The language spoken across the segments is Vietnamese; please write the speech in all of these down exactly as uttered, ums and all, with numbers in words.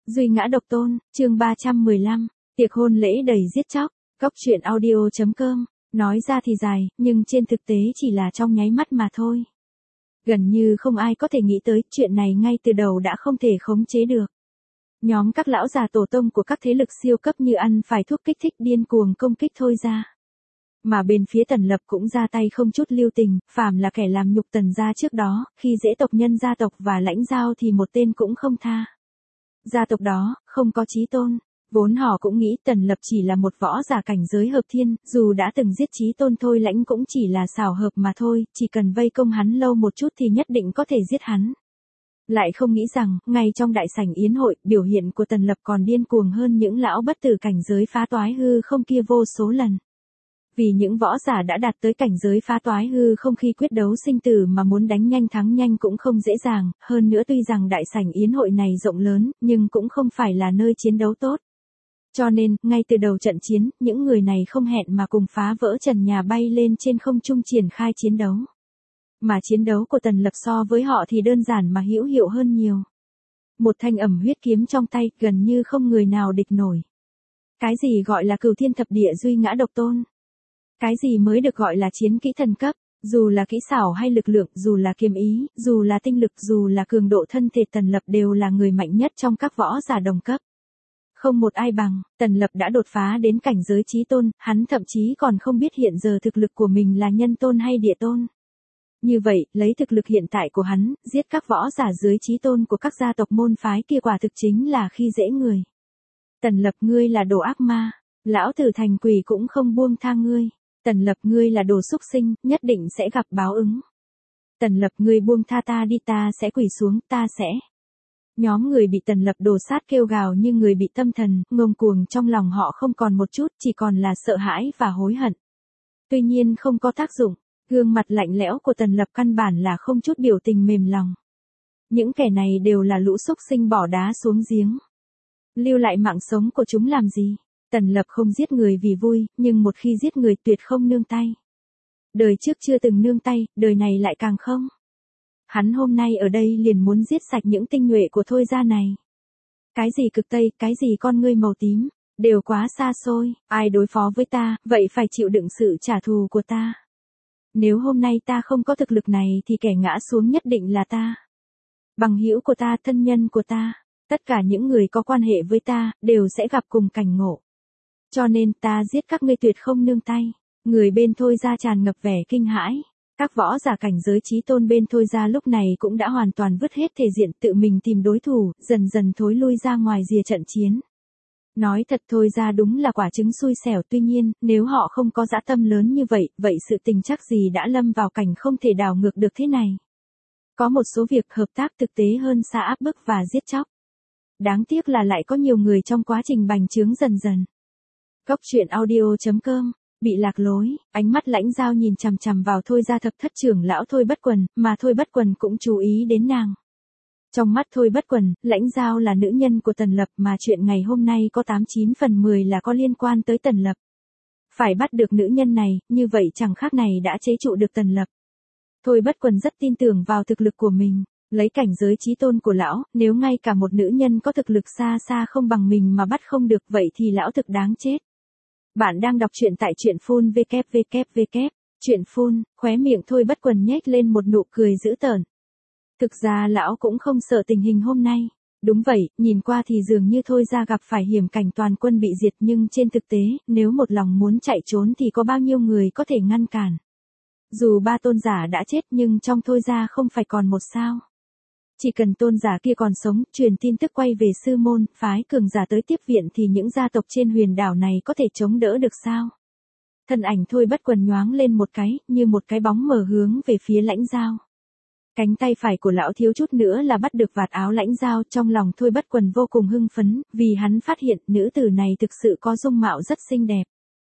Duy ngã độc tôn, chương ba trăm mười lăm, tiệc hôn lễ đầy giết chóc, góc truyện audio chấm com, nói ra thì dài, nhưng trên thực tế chỉ là trong nháy mắt mà thôi. Gần như không ai có thể nghĩ tới chuyện này ngay từ đầu đã không thể khống chế được. Nhóm các lão già tổ tông của các thế lực siêu cấp như ăn phải thuốc kích thích điên cuồng công kích Thôi Gia. Mà bên phía Tần Lập cũng ra tay không chút lưu tình, phàm là kẻ làm nhục Tần gia trước đó, khi dễ tộc nhân gia tộc và lãnh giao thì một tên cũng không tha. Gia tộc đó, không có chí tôn, vốn họ cũng nghĩ Tần Lập chỉ là một võ giả cảnh giới hợp thiên, dù đã từng giết chí tôn Thôi Lãnh cũng chỉ là xảo hợp mà thôi, chỉ cần vây công hắn lâu một chút thì nhất định có thể giết hắn. Lại không nghĩ rằng, ngay trong đại sảnh yến hội, biểu hiện của Tần Lập còn điên cuồng hơn những lão bất tử cảnh giới phá toái hư không kia vô số lần. Vì những võ giả đã đạt tới cảnh giới phá toái hư không khi quyết đấu sinh tử mà muốn đánh nhanh thắng nhanh cũng không dễ dàng, hơn nữa tuy rằng đại sảnh yến hội này rộng lớn, nhưng cũng không phải là nơi chiến đấu tốt. Cho nên, ngay từ đầu trận chiến, những người này không hẹn mà cùng phá vỡ trần nhà bay lên trên không trung triển khai chiến đấu. Mà chiến đấu của Tần Lập so với họ thì đơn giản mà hữu hiệu hơn nhiều. Một thanh ẩm huyết kiếm trong tay, gần như không người nào địch nổi. Cái gì gọi là cửu thiên thập địa duy ngã độc tôn? Cái gì mới được gọi là chiến kỹ thần cấp, dù là kỹ xảo hay lực lượng, dù là kiếm ý, dù là tinh lực, dù là cường độ thân thể, Tần Lập đều là người mạnh nhất trong các võ giả đồng cấp. Không một ai bằng, Tần Lập đã đột phá đến cảnh giới chí tôn, hắn thậm chí còn không biết hiện giờ thực lực của mình là nhân tôn hay địa tôn. Như vậy, lấy thực lực hiện tại của hắn, giết các võ giả dưới chí tôn của các gia tộc môn phái kia quả thực chính là khi dễ người. Tần Lập, ngươi là đồ ác ma, lão tử thành quỷ cũng không buông tha ngươi. Tần Lập, ngươi là đồ xúc sinh, nhất định sẽ gặp báo ứng. Tần Lập, ngươi buông tha ta đi, ta sẽ quỳ xuống, ta sẽ. Nhóm người bị Tần Lập đổ sát kêu gào như người bị tâm thần, ngông cuồng, trong lòng họ không còn một chút, chỉ còn là sợ hãi và hối hận. Tuy nhiên không có tác dụng, gương mặt lạnh lẽo của Tần Lập căn bản là không chút biểu tình mềm lòng. Những kẻ này đều là lũ xúc sinh bỏ đá xuống giếng. Lưu lại mạng sống của chúng làm gì? Tần Lập không giết người vì vui, nhưng một khi giết người tuyệt không nương tay. Đời trước chưa từng nương tay, đời này lại càng không. Hắn hôm nay ở đây liền muốn giết sạch những tinh nhuệ của Thôi Gia này. Cái gì cực Tây, cái gì con ngươi màu tím, đều quá xa xôi, ai đối phó với ta, vậy phải chịu đựng sự trả thù của ta. Nếu hôm nay ta không có thực lực này thì kẻ ngã xuống nhất định là ta. Bằng hữu của ta, thân nhân của ta, tất cả những người có quan hệ với ta, đều sẽ gặp cùng cảnh ngộ. Cho nên ta giết các ngươi tuyệt không nương tay. Người bên Thôi Gia tràn ngập vẻ kinh hãi. Các võ giả cảnh giới chí tôn bên Thôi Gia lúc này cũng đã hoàn toàn vứt hết thể diện tự mình tìm đối thủ, dần dần thối lui ra ngoài rìa trận chiến. Nói thật, Thôi Gia đúng là quả trứng xui xẻo, tuy nhiên, nếu họ không có dã tâm lớn như vậy, vậy sự tình chắc gì đã lâm vào cảnh không thể đảo ngược được thế này. Có một số việc hợp tác thực tế hơn xa áp bức và giết chóc. Đáng tiếc là lại có nhiều người trong quá trình bành trướng dần dần. Góc truyện audio chấm com, bị lạc lối, ánh mắt lãnh giao nhìn chằm chằm vào Thôi Gia thập thất trưởng lão Thôi Bất Quần, mà Thôi Bất Quần cũng chú ý đến nàng. Trong mắt Thôi Bất Quần, lãnh giao là nữ nhân của Tần Lập mà chuyện ngày hôm nay có tám chín phần mười là có liên quan tới Tần Lập. Phải bắt được nữ nhân này, như vậy chẳng khác này đã chế trụ được Tần Lập. Thôi Bất Quần rất tin tưởng vào thực lực của mình. Lấy cảnh giới chí tôn của lão, nếu ngay cả một nữ nhân có thực lực xa xa không bằng mình mà bắt không được vậy thì lão thực đáng chết. Bạn đang đọc truyện tại truyện phun vê kép vê kép vê kép, truyện phun, khóe miệng Thôi Bất Quần nhếch lên một nụ cười dữ tợn. Thực ra lão cũng không sợ tình hình hôm nay. Đúng vậy, nhìn qua thì dường như Thôi Gia gặp phải hiểm cảnh toàn quân bị diệt, nhưng trên thực tế, nếu một lòng muốn chạy trốn thì có bao nhiêu người có thể ngăn cản. Dù ba tôn giả đã chết nhưng trong Thôi Gia không phải còn một sao. Chỉ cần tôn giả kia còn sống, truyền tin tức quay về sư môn, phái cường giả tới tiếp viện thì những gia tộc trên huyền đảo này có thể chống đỡ được sao? Thân ảnh Thôi Bất Quần nhoáng lên một cái, như một cái bóng mờ hướng về phía lãnh giao. Cánh tay phải của lão thiếu chút nữa là bắt được vạt áo lãnh giao, trong lòng Thôi Bất Quần vô cùng hưng phấn, vì hắn phát hiện nữ tử này thực sự có dung mạo rất xinh đẹp.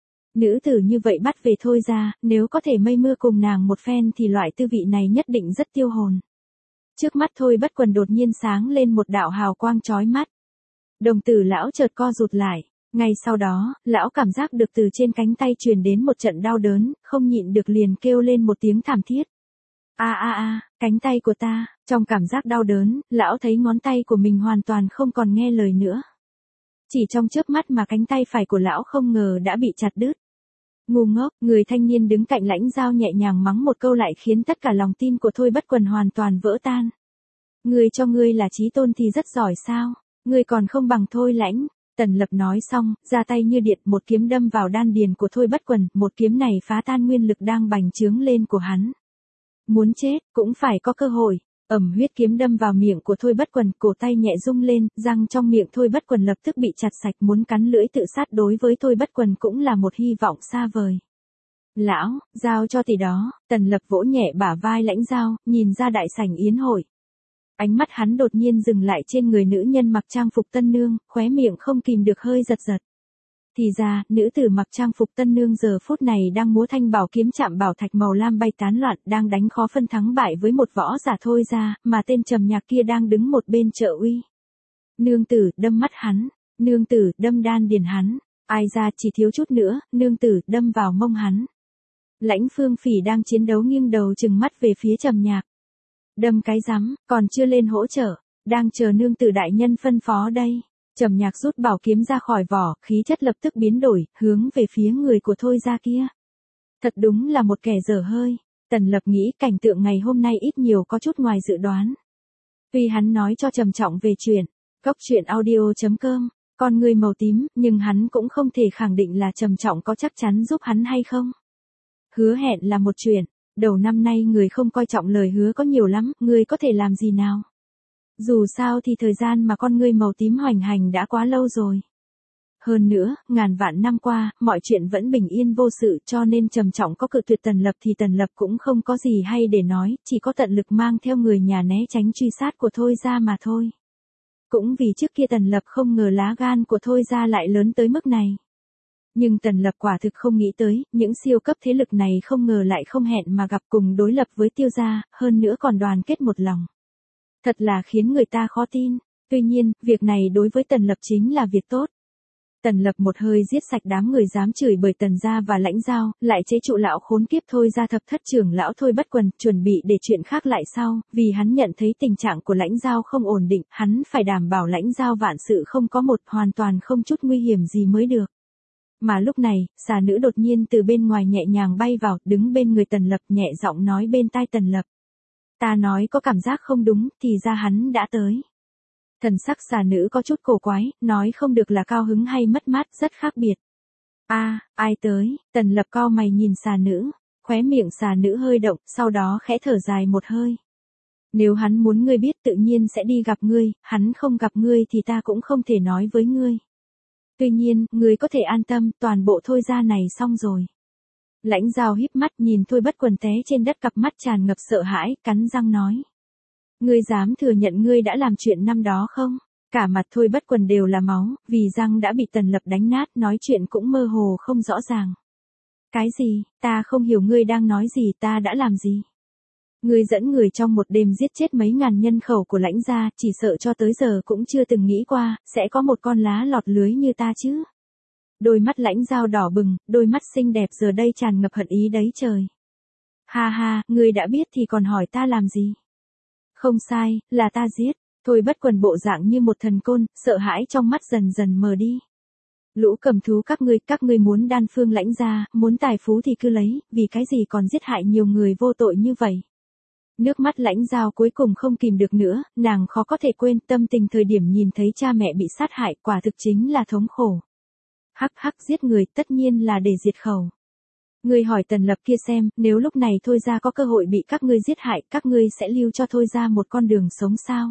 Nữ tử như vậy bắt về Thôi Gia, nếu có thể mây mưa cùng nàng một phen thì loại tư vị này nhất định rất tiêu hồn. Trước mắt Thôi Bất Quần đột nhiên sáng lên một đạo hào quang chói mắt. Đồng tử lão chợt co rụt lại, ngay sau đó, lão cảm giác được từ trên cánh tay truyền đến một trận đau đớn, không nhịn được liền kêu lên một tiếng thảm thiết. A a a, cánh tay của ta, trong cảm giác đau đớn, lão thấy ngón tay của mình hoàn toàn không còn nghe lời nữa. Chỉ trong chớp mắt mà cánh tay phải của lão không ngờ đã bị chặt đứt. Ngu ngốc, người thanh niên đứng cạnh Lãnh Giao nhẹ nhàng mắng một câu lại khiến tất cả lòng tin của Thôi Bất Quần hoàn toàn vỡ tan. Ngươi cho ngươi là chí tôn thì rất giỏi sao, ngươi còn không bằng Thôi Lãnh. Tần Lập nói xong, ra tay như điện, một kiếm đâm vào đan điền của Thôi Bất Quần, một kiếm này phá tan nguyên lực đang bành trướng lên của hắn. Muốn chết, cũng phải có cơ hội. Ầm, huyết kiếm đâm vào miệng của Thôi Bất Quần, cổ tay nhẹ rung lên, răng trong miệng Thôi Bất Quần lập tức bị chặt sạch, muốn cắn lưỡi tự sát đối với Thôi Bất Quần cũng là một hy vọng xa vời. Lão, giao cho tỷ đó, Tần Lập vỗ nhẹ bả vai Lãnh Giao, nhìn ra đại sảnh yến hội. Ánh mắt hắn đột nhiên dừng lại trên người nữ nhân mặc trang phục tân nương, khóe miệng không kìm được hơi giật giật. Thì ra, nữ tử mặc trang phục tân nương giờ phút này đang múa thanh bảo kiếm chạm bảo thạch màu lam bay tán loạn, đang đánh khó phân thắng bại với một võ giả Thôi ra, mà tên trầm nhạc kia đang đứng một bên trợ uy. Nương tử, đâm mắt hắn, nương tử, đâm đan điền hắn, ai ra chỉ thiếu chút nữa, nương tử, đâm vào mông hắn. Lãnh Phương Phỉ đang chiến đấu nghiêng đầu trừng mắt về phía trầm nhạc. Đâm cái rắm, còn chưa lên hỗ trợ, đang chờ nương tử đại nhân phân phó đây. Trầm nhạc rút bảo kiếm ra khỏi vỏ, khí chất lập tức biến đổi, hướng về phía người của Thôi ra kia. Thật đúng là một kẻ dở hơi. Tần Lập nghĩ cảnh tượng ngày hôm nay ít nhiều có chút ngoài dự đoán. Tuy hắn nói cho trầm trọng về chuyện, cốc truyện audio chấm com, con người màu tím, nhưng hắn cũng không thể khẳng định là trầm trọng có chắc chắn giúp hắn hay không. Hứa hẹn là một chuyện, đầu năm nay người không coi trọng lời hứa có nhiều lắm, người có thể làm gì nào. Dù sao thì thời gian mà con ngươi màu tím hoành hành đã quá lâu rồi. Hơn nữa, ngàn vạn năm qua, mọi chuyện vẫn bình yên vô sự cho nên trầm trọng có cự tuyệt Tần Lập thì Tần Lập cũng không có gì hay để nói, chỉ có tận lực mang theo người nhà né tránh truy sát của Thôi ra mà thôi. Cũng vì trước kia Tần Lập không ngờ lá gan của Thôi ra lại lớn tới mức này. Nhưng Tần Lập quả thực không nghĩ tới, những siêu cấp thế lực này không ngờ lại không hẹn mà gặp cùng đối lập với Tiêu gia, hơn nữa còn đoàn kết một lòng. Thật là khiến người ta khó tin. Tuy nhiên, việc này đối với Tần Lập chính là việc tốt. Tần Lập một hơi giết sạch đám người dám chửi bới Tần gia và Lãnh Giao, lại chế trụ lão khốn kiếp Thôi ra thập thất trưởng lão Thôi Bất Quần, chuẩn bị để chuyện khác lại sau, vì hắn nhận thấy tình trạng của Lãnh Giao không ổn định, hắn phải đảm bảo Lãnh Giao vạn sự không có một, hoàn toàn không chút nguy hiểm gì mới được. Mà lúc này, xà nữ đột nhiên từ bên ngoài nhẹ nhàng bay vào, đứng bên người Tần Lập nhẹ giọng nói bên tai Tần Lập. Ta nói có cảm giác không đúng, thì ra hắn đã tới. Thần sắc xà nữ có chút cổ quái, nói không được là cao hứng hay mất mát, rất khác biệt. A, à, ai tới? Tần Lập cau mày nhìn xà nữ, khóe miệng xà nữ hơi động, sau đó khẽ thở dài một hơi. Nếu hắn muốn ngươi biết tự nhiên sẽ đi gặp ngươi, hắn không gặp ngươi thì ta cũng không thể nói với ngươi. Tuy nhiên, ngươi có thể an tâm, toàn bộ Thôi ra này xong rồi. Lãnh Giao híp mắt nhìn Thôi Bất Quần té trên đất, cặp mắt tràn ngập sợ hãi, cắn răng nói. Ngươi dám thừa nhận ngươi đã làm chuyện năm đó không? Cả mặt Thôi Bất Quần đều là máu, vì răng đã bị Tần Lập đánh nát, nói chuyện cũng mơ hồ không rõ ràng. Cái gì, ta không hiểu ngươi đang nói gì, ta đã làm gì? Ngươi dẫn người trong một đêm giết chết mấy ngàn nhân khẩu của Lãnh gia, chỉ sợ cho tới giờ cũng chưa từng nghĩ qua, sẽ có một con lá lọt lưới như ta chứ. Đôi mắt Lãnh Giao đỏ bừng, đôi mắt xinh đẹp giờ đây tràn ngập hận ý đấy trời. Ha ha, ngươi đã biết thì còn hỏi ta làm gì? Không sai, là ta giết. Thôi Bất Quần bộ dạng như một thần côn, sợ hãi trong mắt dần dần mờ đi. Lũ cầm thú các ngươi, các ngươi muốn đan phương Lãnh gia, muốn tài phú thì cứ lấy, vì cái gì còn giết hại nhiều người vô tội như vậy? Nước mắt Lãnh Giao cuối cùng không kìm được nữa, nàng khó có thể quên tâm tình thời điểm nhìn thấy cha mẹ bị sát hại, quả thực chính là thống khổ. Hắc hắc, giết người tất nhiên là để diệt khẩu. Ngươi hỏi Tần Lập kia xem, nếu lúc này Thôi ra có cơ hội bị các ngươi giết hại, các ngươi sẽ lưu cho Thôi ra một con đường sống sao?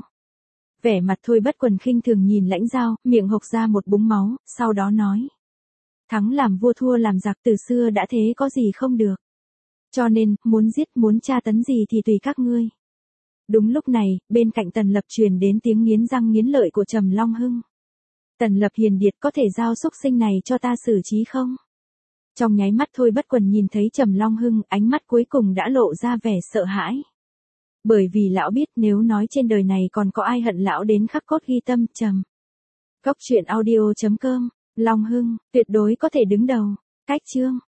Vẻ mặt Thôi Bất Quần khinh thường nhìn Lãnh Giao, miệng hộc ra một búng máu, sau đó nói. Thắng làm vua thua làm giặc, từ xưa đã thế có gì không được. Cho nên, muốn giết muốn tra tấn gì thì tùy các ngươi. Đúng lúc này, bên cạnh Tần Lập truyền đến tiếng nghiến răng nghiến lợi của Trầm Long Hưng. Tần Lập hiền điệt, có thể giao xúc sinh này cho ta xử trí không? Trong nháy mắt Thôi Bất Quần nhìn thấy Trầm Long Hưng, ánh mắt cuối cùng đã lộ ra vẻ sợ hãi. Bởi vì lão biết nếu nói trên đời này còn có ai hận lão đến khắc cốt ghi tâm. Trầm. Cốc truyện audio chấm com, Long Hưng, tuyệt đối có thể đứng đầu. Cách chương.